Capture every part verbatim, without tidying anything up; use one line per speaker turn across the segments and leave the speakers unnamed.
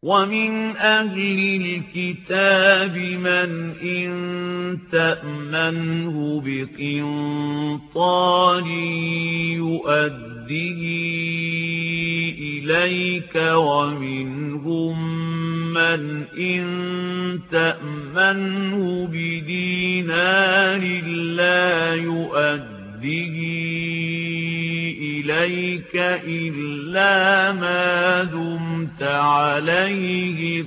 وَمِنْ أَهْلِ الْكِتَابِ مَنْ إِنْ تَأْمَنْهُ بِقِنطَارٍ يُؤَدِّهِ إِلَيْكَ وَمِنْهُمْ مَنْ إِنْ تَأْمَنْهُ بِدِينَارٍ لَا يُؤَدِّهِ إِلَيْكَ إِلَّا مَا دُمْتَ عَلَيْهِ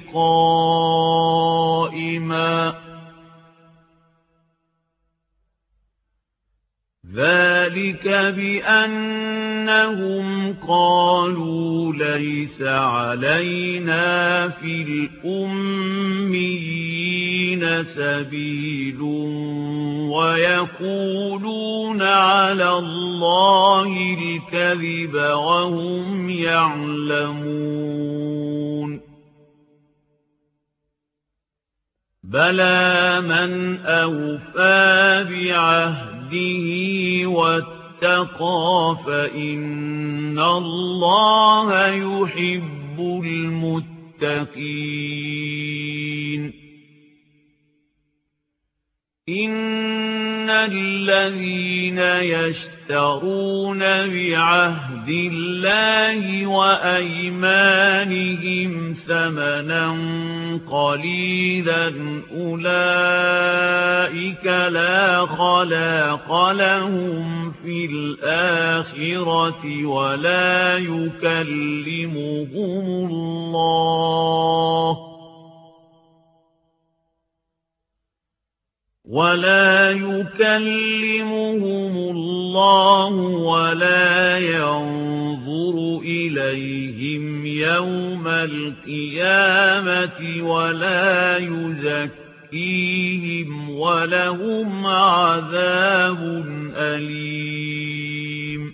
قَائِمًا ذَلِكَ بِأَنَّهُمْ قَالُوا لَيْسَ عَلَيْنَا فِي الْأُمِّيِّينَ سَبِيلٌ وَيَقُولُونَ عَلَى اللَّهِ الْكَذِبَ وَهُمْ يَعْلَمُونَ بَلَى مَنْ أَوْفَى بِعَهْدِهِ وَاتَّقَى فَإِنَّ اللَّهَ يُحِبُّ الْمُتَّقِينَ إِنَّ الَّذِينَ يَشْتَرُونَ بِعَهْدِ اللَّهِ وَأَيْمَانِهِمْ ثَمَنًا قَلِيلًا أُولَئِكَ لَا خَلَاقَ لَهُمْ فِي الْآخِرَةِ وَلَا يُكَلِّمُهُمُ اللَّهُ وَلَا يُكَلِّمُهُمُ اللَّهُ وَلَا يَنظُرُ إِلَيْهِمْ يَوْمَ الْقِيَامَةِ وَلَا يُزَكِّيهِمْ وَلَهُمْ عَذَابٌ أَلِيمٌ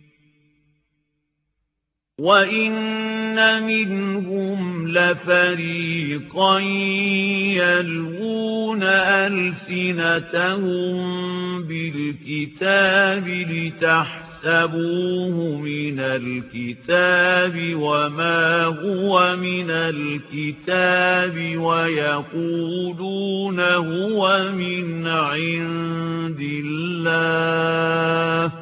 وَإِنَّ مِنْهُمْ لَفَرِيقًا يَلْوُونَ أَلْسِنَتَهُم بِالْكِتَابِ لِتَحْسَبُوهُ مِنَ الْكِتَابِ وَمَا هُوَ مِنَ الْكِتَابِ وَيَقُولُونَ هُوَ مِنْ عِندِ اللَّهِ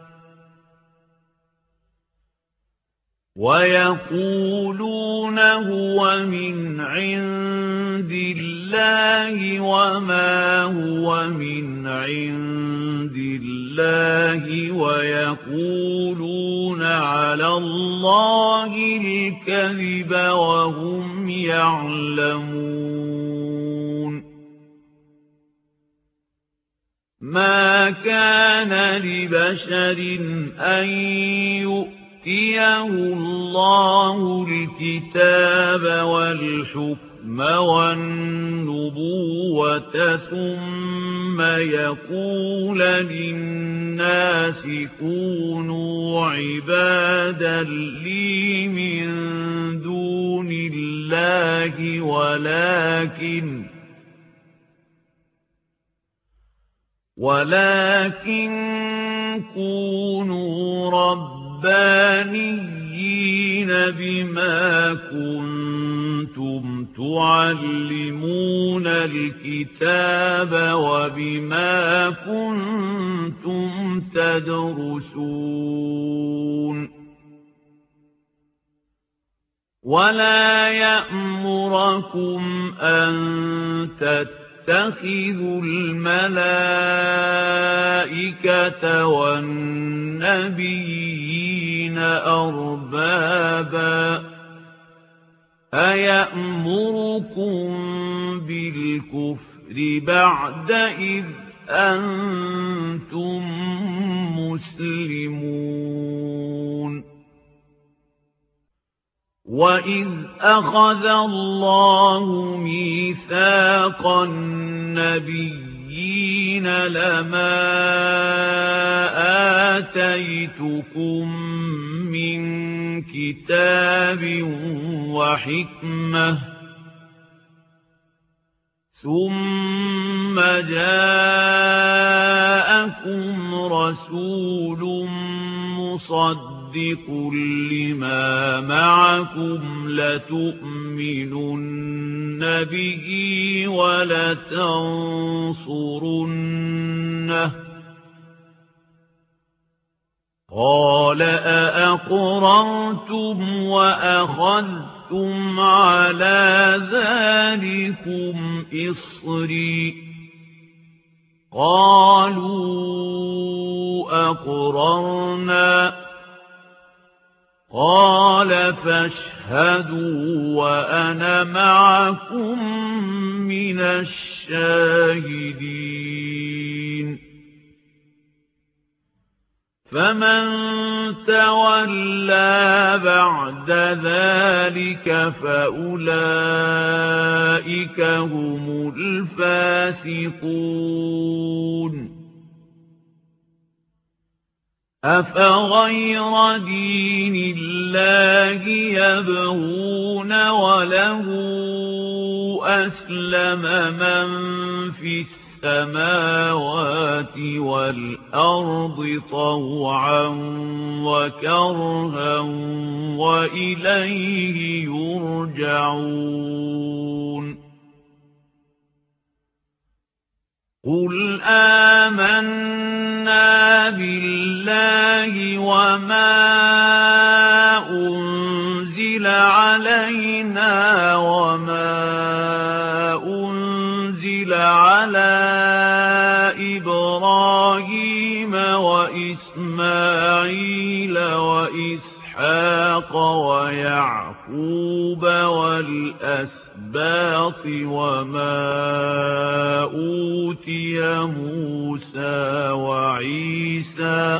وَيَقُولُونَ هُوَ مِنْ عِندِ اللَّهِ وَمَا هُوَ مِنْ عِندِ اللَّهِ وَيَقُولُونَ عَلَى اللَّهِ الْكَذِبَ وَهُمْ يَعْلَمُونَ مَا كَانَ لِبَشَرٍ أَن يُؤْتِيَهُ اللَّهُ الْكِتَابَ وَالْحُكْمَ وَالنُّبُوَّةَ ثُمَّ يَقُولَ لِلنَّاسِ كُونُوا عِبَادًا لِّي مِن دُونِ اللَّهِ وَلَكِنْ وَلَكِنْ كُونُوا رَبَّانِيِّينَ بِمَا كُنتُمْ تُعَلِّمُونَ الْكِتَابَ وَبِمَا كُنتُمْ تَدْرُسُونَ وَلَا يَأْمُرَكُمْ أَن تَتَّخِذُوا الْمَلَائِكَةَ وَالنَّبِيِّينَ أَرْبَابًا أَيَأْمُرُكُم بِالْكُفْرِ بَعْدَ إِذْ أَنْتُمْ مُسْلِمُونَ وَإِذْ أَخَذَ اللَّهُ مِيثَاقَ النَّبِيِّينَ لَمَا آتَيْتُكُم مِّن كِتَابٍ وَحِكْمَةٍ ثُمَّ جَاءَكُمْ رَسُولٌ مُّصَدِّقٌ مُصَدِّقٌ لِّمَا مَعَكُمْ لَتُؤْمِنُنَّ بِهِ وَلَتَنصُرُنَّهُ ۚ قَالَ أَأَقْرَرْتُمْ وَأَخَذْتُمْ عَلَىٰ ذَٰلِكُمْ إِصْرِي ۖ قَالُوا أَقْرَرْنَا ۚ قَالَ فَاشْهَدُوا وَأَنَا مَعَكُم مِّنَ الشَّاهِدِينَ فَمَن تَوَلَّىٰ بَعْدَ ذَٰلِكَ فَأُولَٰئِكَ هُمُ الْفَاسِقُونَ أَفَغَيْرَ دِينِ اللَّهِ يَبْغُونَ وَلَهُ أَسْلَمَ مَن فِي السَّمَاوَاتِ وَالْأَرْضِ طَوْعًا وَكَرْهًا وَإِلَيْهِ يُرْجَعُونَ قُلْ آمَنَّا بِاللَّهِ وَمَا أُنزِلَ عَلَيْنَا وَمَا أُنزِلَ عَلَىٰ إِبْرَاهِيمَ وَإِسْمَاعِيلَ وَإِسْحَاقَ وَيَعْقُوبَ وَالْأَسْبَاطِ وَمَا أُوتِيَ مُوسَىٰ وَعِيسَىٰ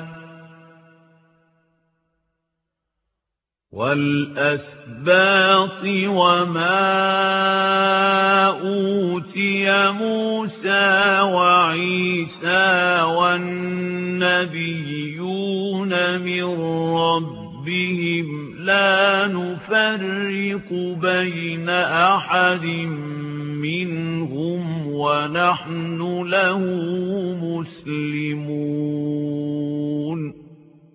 وَالْأَسْبَاطِ وَمَا أُوتِيَ مُوسَىٰ وَعِيسَىٰ وَالنَّبِيُّونَ مِن رَّبِّهِمْ لَا نُفَرِّقُ بَيْنَ أَحَدٍ مِّنْهُمْ وَنَحْنُ لَهُ مُسْلِمُونَ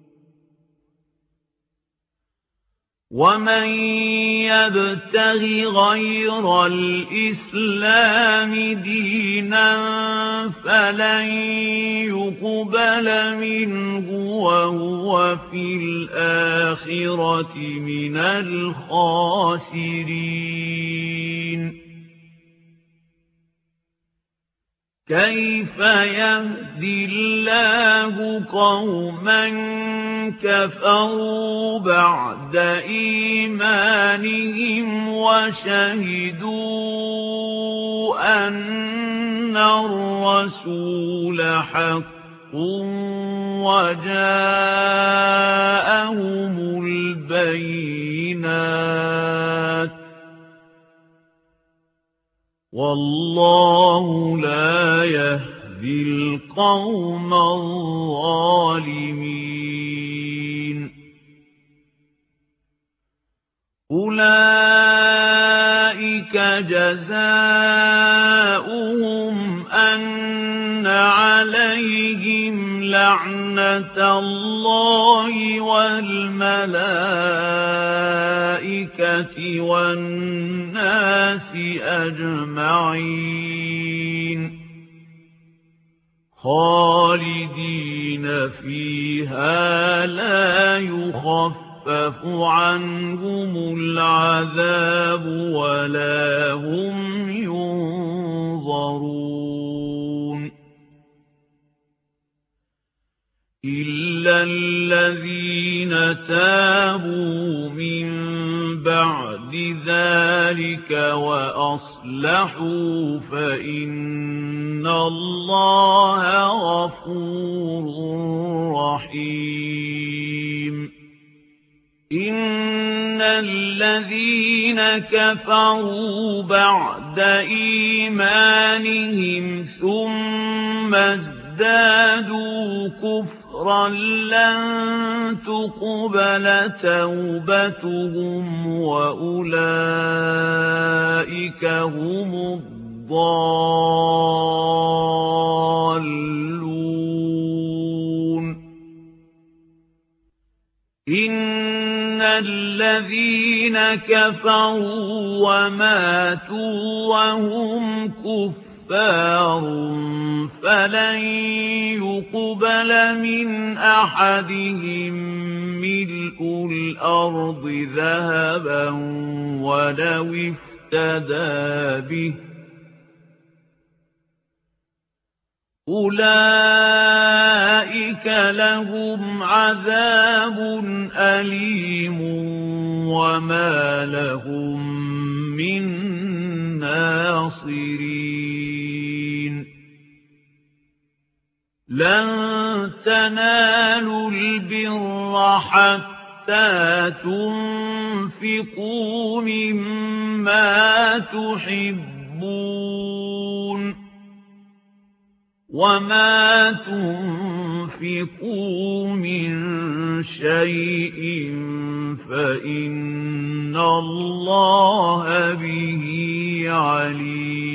وَمَن يَبْتَغِ غَيْرَ الْإِسْلَامِ دِينًا فَلَن يُقْبَلَ مِنْهُ وَهُوَ فِي الْآخِرَةِ مِنَ الْخَاسِرِينَ كَيْفَ يَهْدِي اللَّهُ قَوْمًا كَفَرُوا بَعْدَ إِيمَانِهِمْ وَشَهِدُوا أَنَّ الرَّسُولَ حَقٌّ وَجَاءَهُمُ الْبَيِّنَاتُ وَاللَّهُ لَا يَهْدِي الْقَوْمَ الظَّالِمِينَ أُولَئِكَ جَزَاؤُهُمْ أَنَّ عَلَيْهِمْ لَعْنَةَ اللَّهِ وَالْمَلَائِكَةِ وَالنَّاسِ أَجْمَعِينَ خَالِدِينَ فِيهَا لَا يُخَفَّفُ عَنْهُمُ الْعَذَابُ وَلَا هُمْ يُنظَرُونَ إِلَّا الَّذِينَ تَابُوا مِن بَعْدِ ذَلِكَ وَأَصْلَحُوا فَإِنَّ اللَّهَ غَفُورٌ رَّحِيمٌ إِنَّ الَّذِينَ كَفَرُوا بَعْدَ إِيمَانِهِمْ ثُمَّ ازْدَادُوا كُفْرًا لَّن تُقْبَلَ تَوْبَتُهُمْ وَأُولَٰئِكَ هُمُ الضَّالُّونَ إِنَّ الذين كفروا وماتوا وهم كفار فلن يقبل من أحدهم ملء الأرض ذهبا ولو افتدى به أولئك لهم عذاب أليم وما لهم من ناصرين لن تنالوا البر حتى تنفقوا مما تحبون وما تنفقوا من شيء فإن الله به عليم